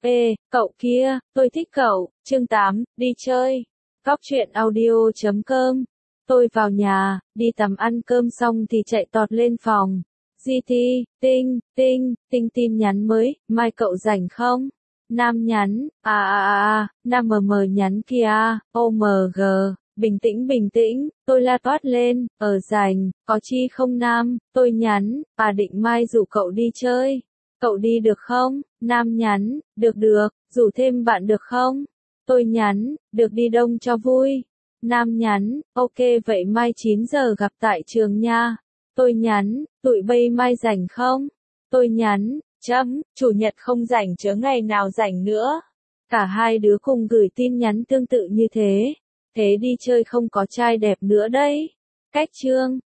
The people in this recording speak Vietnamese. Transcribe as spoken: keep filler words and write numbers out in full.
Ê, cậu kia, tôi thích cậu. Chương tám, đi chơi. Góc truyện audio chấm com. Tôi vào nhà, đi tắm ăn cơm xong thì chạy tọt lên phòng. giê tê, tinh, tinh, tinh tin nhắn mới, mai cậu rảnh không? Nam nhắn, à à à à, Nam mờ mờ nhắn kìa, ô em giê, bình tĩnh bình tĩnh, tôi la toát lên, ở rảnh, có chi không Nam, tôi nhắn, à định mai rủ cậu đi chơi. Cậu đi được không? Nam nhắn, được được, rủ thêm bạn được không? Tôi nhắn, được đi đông cho vui. Nam nhắn, ok vậy mai chín giờ gặp tại trường nha. Tôi nhắn, tụi bay mai rảnh không? Tôi nhắn, chấm, chủ nhật không rảnh chớ ngày nào rảnh nữa. Cả hai đứa cùng gửi tin nhắn tương tự như thế. Thế đi chơi không có trai đẹp nữa đấy. Cách chương.